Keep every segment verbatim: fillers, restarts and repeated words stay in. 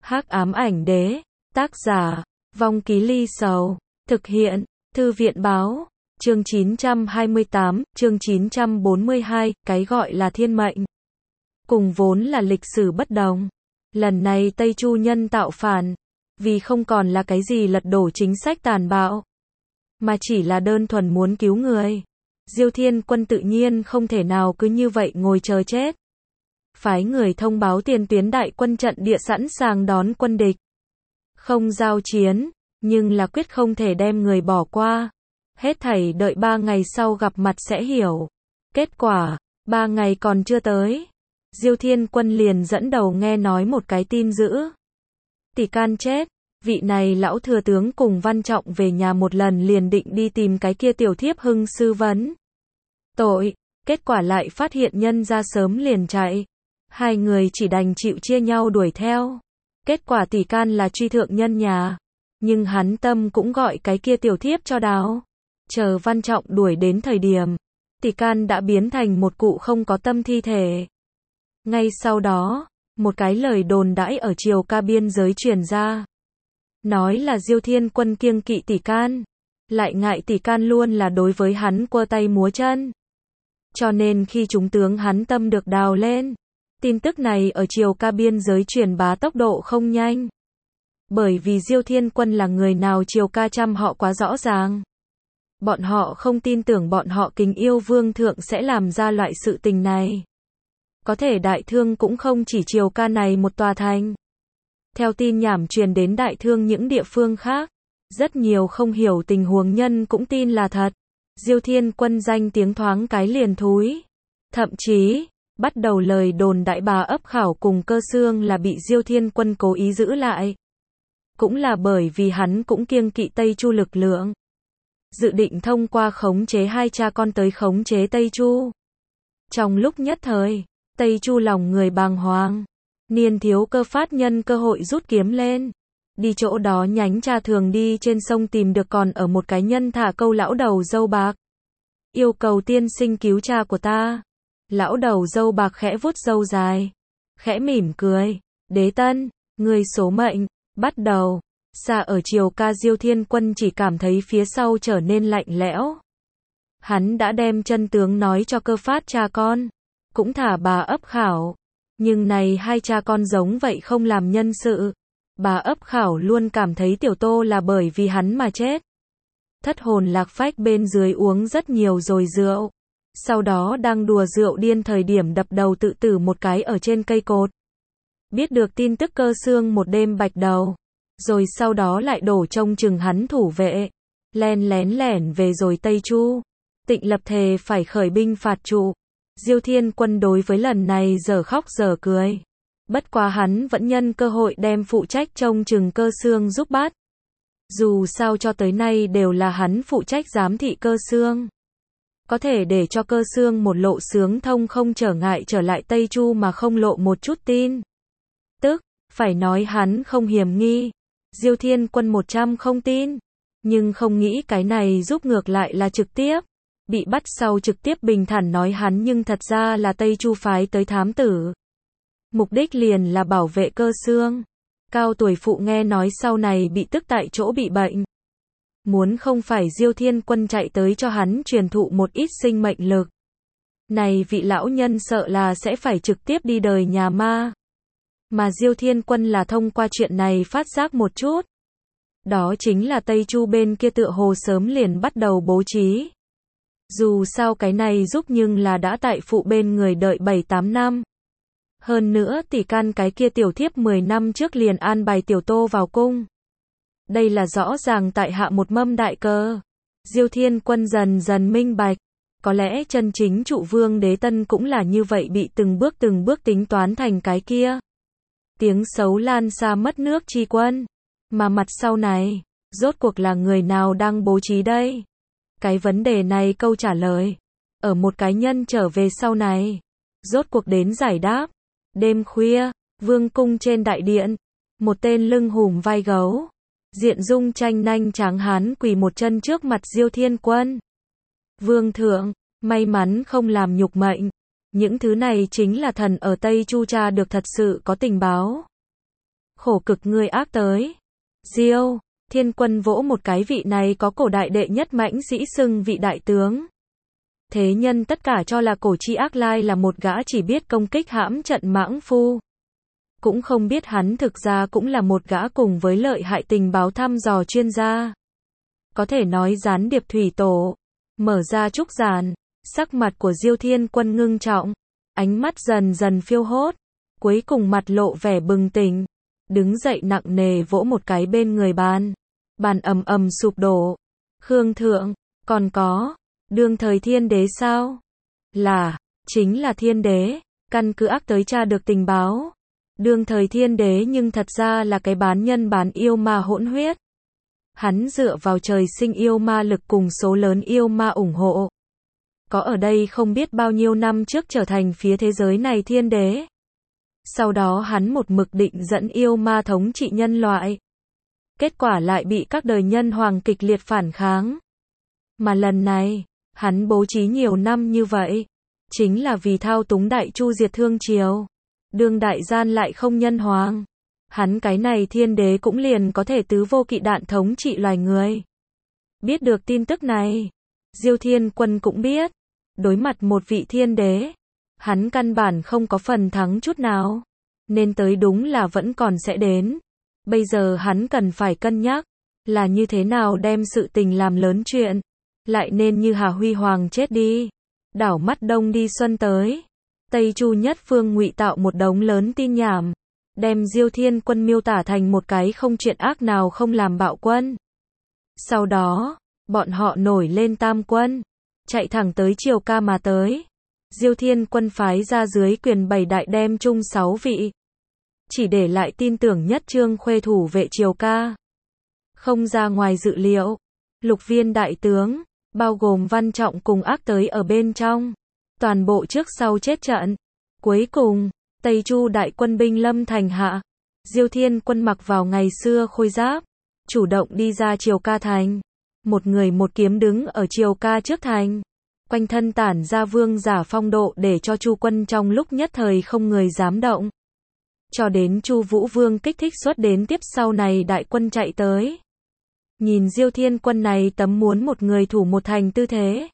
Hắc ám ảnh đế, tác giả, Vong Ký Ly Sầu, thực hiện, Thư viện báo, chương chín trăm hai mươi tám, chương chín trăm bốn mươi hai, cái gọi là thiên mệnh. Cùng vốn là lịch sử bất đồng. Lần này Tây Chu nhân tạo phản, vì không còn là cái gì lật đổ chính sách tàn bạo, mà chỉ là đơn thuần muốn cứu người. Diêu Thiên Quân tự nhiên không thể nào cứ như vậy ngồi chờ chết. Phái người thông báo tiền tuyến đại quân trận địa sẵn sàng đón quân địch. Không giao chiến, nhưng là quyết không thể đem người bỏ qua. Hết thảy đợi ba ngày sau gặp mặt sẽ hiểu. Kết quả, ba ngày còn chưa tới. Diêu Thiên Quân liền dẫn đầu nghe nói một cái tin dữ. Tỷ Can chết, vị này lão thừa tướng cùng Văn Trọng về nhà một lần liền định đi tìm cái kia tiểu thiếp Hưng sư vấn tội, kết quả lại phát hiện nhân ra sớm liền chạy. Hai người chỉ đành chịu chia nhau đuổi theo. Kết quả Tỷ Can là truy thượng nhân nhà, nhưng hắn tâm cũng gọi cái kia tiểu thiếp cho đào. Chờ Văn Trọng đuổi đến thời điểm, Tỷ Can đã biến thành một cụ không có tâm thi thể. Ngay sau đó, một cái lời đồn đãi ở Triều Ca biên giới truyền ra. Nói là Diêu Thiên Quân kiêng kỵ Tỷ Can, lại ngại Tỷ Can luôn là đối với hắn quơ tay múa chân. Cho nên khi chúng tướng hắn tâm được đào lên, tin tức này ở Triều Ca biên giới truyền bá tốc độ không nhanh. Bởi vì Diêu Thiên Quân là người nào Triều Ca trăm họ quá rõ ràng. Bọn họ không tin tưởng bọn họ kính yêu vương thượng sẽ làm ra loại sự tình này. Có thể Đại Thương cũng không chỉ Triều Ca này một tòa thành. Theo tin nhảm truyền đến Đại Thương những địa phương khác, rất nhiều không hiểu tình huống nhân cũng tin là thật. Diêu Thiên Quân danh tiếng thoáng cái liền thúi. Thậm chí, bắt đầu lời đồn đại bà ấp khảo cùng Cơ Xương là bị Diêu Thiên Quân cố ý giữ lại. Cũng là bởi vì hắn cũng kiêng kỵ Tây Chu lực lượng. Dự định thông qua khống chế hai cha con tới khống chế Tây Chu. Trong lúc nhất thời, Tây Chu lòng người bàng hoàng. Niên Thiếu Cơ phát nhân cơ hội rút kiếm lên. Đi chỗ đó nhánh cha thường đi trên sông tìm được còn ở một cái nhân thả câu lão đầu dâu bạc. Yêu cầu tiên sinh cứu cha của ta. Lão đầu dâu bạc khẽ vuốt râu dài. Khẽ mỉm cười. Đế tân, người số mệnh, bắt đầu. Xa ở Triều Ca Diêu Thiên Quân chỉ cảm thấy phía sau trở nên lạnh lẽo. Hắn đã đem chân tướng nói cho Cơ phát cha con. Cũng thả bà ấp khảo. Nhưng này hai cha con giống vậy không làm nhân sự. Bà ấp khảo luôn cảm thấy Tiểu Tô là bởi vì hắn mà chết. Thất hồn lạc phách bên dưới uống rất nhiều rồi rượu. Sau đó đang đùa rượu điên thời điểm đập đầu tự tử một cái ở trên cây cột. Biết được tin tức Cơ Xương một đêm bạch đầu. Rồi sau đó lại đổ trông chừng hắn thủ vệ. Len lén lẻn về rồi Tây Chu. Tịnh lập thề phải khởi binh phạt trụ. Diêu Thiên Quân đối với lần này giờ khóc giờ cười. Bất quá hắn vẫn nhân cơ hội đem phụ trách trông chừng Cơ Xương giúp bắt. Dù sao cho tới nay đều là hắn phụ trách giám thị Cơ Xương. Có thể để cho Cơ Xương một lộ sướng thông không trở ngại trở lại Tây Chu mà không lộ một chút tin. Tức, phải nói hắn không hiểm nghi. Diêu Thiên Quân một trăm không tin. Nhưng không nghĩ cái này giúp ngược lại là trực tiếp. Bị bắt sau trực tiếp bình thản nói hắn nhưng thật ra là Tây Chu phái tới thám tử. Mục đích liền là bảo vệ Cơ Xương. Cao tuổi phụ nghe nói sau này bị tức tại chỗ bị bệnh. Muốn không phải Diêu Thiên Quân chạy tới cho hắn truyền thụ một ít sinh mệnh lực. Này vị lão nhân sợ là sẽ phải trực tiếp đi đời nhà ma. Mà Diêu Thiên Quân là thông qua chuyện này phát giác một chút. Đó chính là Tây Chu bên kia tựa hồ sớm liền bắt đầu bố trí. Dù sao cái này giúp nhưng là đã tại phụ bên người đợi bảy tám năm. Hơn nữa Tỷ Can cái kia tiểu thiếp mười năm trước liền an bài Tiểu Tô vào cung. Đây là rõ ràng tại hạ một mâm đại cơ. Diêu Thiên Quân dần dần minh bạch. Có lẽ chân chính trụ vương Đế Tân cũng là như vậy bị từng bước từng bước tính toán thành cái kia. Tiếng xấu lan xa mất nước chi quân. Mà mặt sau này, rốt cuộc là người nào đang bố trí đây? Cái vấn đề này câu trả lời. Ở một cái nhân trở về sau này. Rốt cuộc đến giải đáp. Đêm khuya, vương cung trên đại điện. Một tên lưng hùm vai gấu. Diện dung tranh nanh tráng hán quỳ một chân trước mặt Diêu Thiên Quân. Vương thượng, may mắn không làm nhục mệnh. Những thứ này chính là thần ở Tây Chu tra được thật sự có tình báo. Khổ cực ngươi ác tới. Diêu Thiên Quân vỗ một cái, vị này có cổ đại đệ nhất mãnh sĩ xưng vị đại tướng. Thế nhân tất cả cho là cổ chi ác lai là một gã chỉ biết công kích hãm trận mãng phu. Cũng không biết hắn thực ra cũng là một gã cùng với lợi hại tình báo thăm dò chuyên gia. Có thể nói gián điệp thủy tổ. Mở ra trúc giàn, sắc mặt của Diêu Thiên Quân ngưng trọng, ánh mắt dần dần phiêu hốt, cuối cùng mặt lộ vẻ bừng tỉnh, đứng dậy nặng nề vỗ một cái bên người bàn. Bàn ầm ầm sụp đổ. Khương thượng, còn có, đương thời thiên đế sao? Là, chính là thiên đế, căn cứ ác tới tra được tình báo. Đương thời thiên đế nhưng thật ra là cái bán nhân bán yêu ma hỗn huyết. Hắn dựa vào trời sinh yêu ma lực cùng số lớn yêu ma ủng hộ. Có ở đây không biết bao nhiêu năm trước trở thành phía thế giới này thiên đế. Sau đó hắn một mực định dẫn yêu ma thống trị nhân loại. Kết quả lại bị các đời nhân hoàng kịch liệt phản kháng. Mà lần này, hắn bố trí nhiều năm như vậy, chính là vì thao túng đại chu diệt thương triều. Đương đại gian lại không nhân hoàng. Hắn cái này thiên đế cũng liền có thể tứ vô kỵ đạn thống trị loài người. Biết được tin tức này, Diêu Thiên Quân cũng biết, đối mặt một vị thiên đế, hắn căn bản không có phần thắng chút nào, nên tới đúng là vẫn còn sẽ đến. Bây giờ hắn cần phải cân nhắc, là như thế nào đem sự tình làm lớn chuyện, lại nên như Hà Huy Hoàng chết đi, đảo mắt đông đi xuân tới. Tây Chu nhất phương ngụy tạo một đống lớn tin nhảm, đem Diêu Thiên Quân miêu tả thành một cái không chuyện ác nào không làm bạo quân. Sau đó, bọn họ nổi lên tam quân, chạy thẳng tới Triều Ca mà tới. Diêu Thiên Quân phái ra dưới quyền bảy đại đem chung sáu vị, chỉ để lại tin tưởng nhất Trương Khuê thủ vệ Triều Ca. Không ra ngoài dự liệu, lục viên đại tướng, bao gồm Văn Trọng cùng ác tới ở bên trong, toàn bộ trước sau chết trận. Cuối cùng, Tây Chu đại quân binh lâm thành hạ, Diêu Thiên Quân mặc vào ngày xưa khôi giáp, chủ động đi ra Triều Ca thành, một người một kiếm đứng ở Triều Ca trước thành, quanh thân tản ra vương giả phong độ để cho Chu quân trong lúc nhất thời không người dám động. Cho đến Chu Vũ Vương kích thích xuất đến tiếp sau này đại quân chạy tới. Nhìn Diêu Thiên Quân này tấm muốn một người thủ một thành tư thế,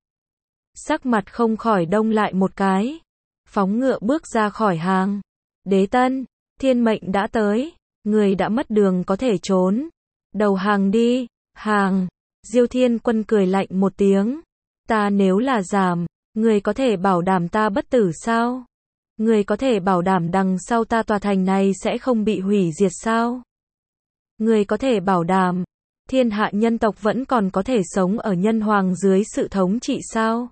sắc mặt không khỏi đông lại một cái, phóng ngựa bước ra khỏi hàng. Đế tân, thiên mệnh đã tới, người đã mất đường có thể trốn, đầu hàng đi. Hàng. Diêu Thiên Quân cười lạnh một tiếng, ta nếu là giảm, người có thể bảo đảm ta bất tử sao? Người có thể bảo đảm đằng sau ta tòa thành này sẽ không bị hủy diệt sao? Người có thể bảo đảm thiên hạ nhân tộc vẫn còn có thể sống ở nhân hoàng dưới sự thống trị sao?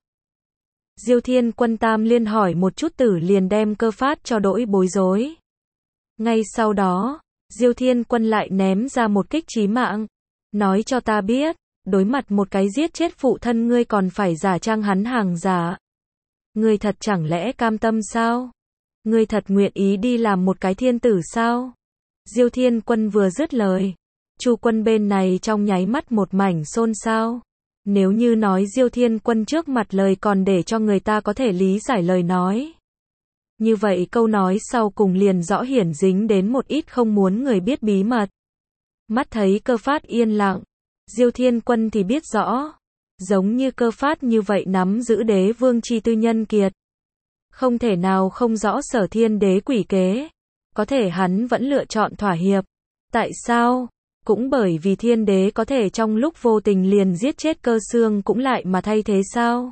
Diêu Thiên Quân tam liên hỏi một chút tử liền đem Cơ Phát cho đỗi bối rối. Ngay sau đó, Diêu Thiên Quân lại ném ra một kích chí mạng, nói cho ta biết, đối mặt một cái giết chết phụ thân ngươi còn phải giả trang hắn hàng giả. Ngươi thật chẳng lẽ cam tâm sao? Ngươi thật nguyện ý đi làm một cái thiên tử sao? Diêu Thiên Quân vừa dứt lời, Chu quân bên này trong nháy mắt một mảnh xôn xao. Nếu như nói Diêu Thiên Quân trước mặt lời còn để cho người ta có thể lý giải lời nói, như vậy câu nói sau cùng liền rõ hiển dính đến một ít không muốn người biết bí mật. Mắt thấy Cơ Phát yên lặng, Diêu Thiên Quân thì biết rõ, giống như Cơ Phát như vậy nắm giữ đế vương chi tư nhân kiệt, không thể nào không rõ sở thiên đế quỷ kế, có thể hắn vẫn lựa chọn thỏa hiệp. Tại sao? Cũng bởi vì thiên đế có thể trong lúc vô tình liền giết chết Cơ Xương cũng lại mà thay thế sao?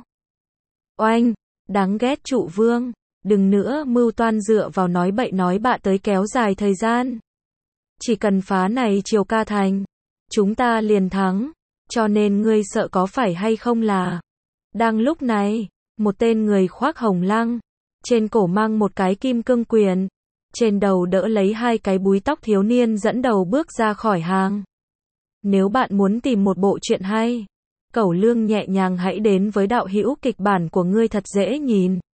Oanh, đáng ghét trụ vương, đừng nữa mưu toan dựa vào nói bậy nói bạ tới kéo dài thời gian. Chỉ cần phá này Triều Ca thành, chúng ta liền thắng, cho nên ngươi sợ có phải hay không là. Đang lúc này, một tên người khoác hồng lăng, trên cổ mang một cái kim cương quyền, trên đầu đỡ lấy hai cái búi tóc thiếu niên dẫn đầu bước ra khỏi hàng. Nếu bạn muốn tìm một bộ truyện hay, cẩu lương nhẹ nhàng hãy đến với đạo hữu kịch bản của ngươi thật dễ nhìn.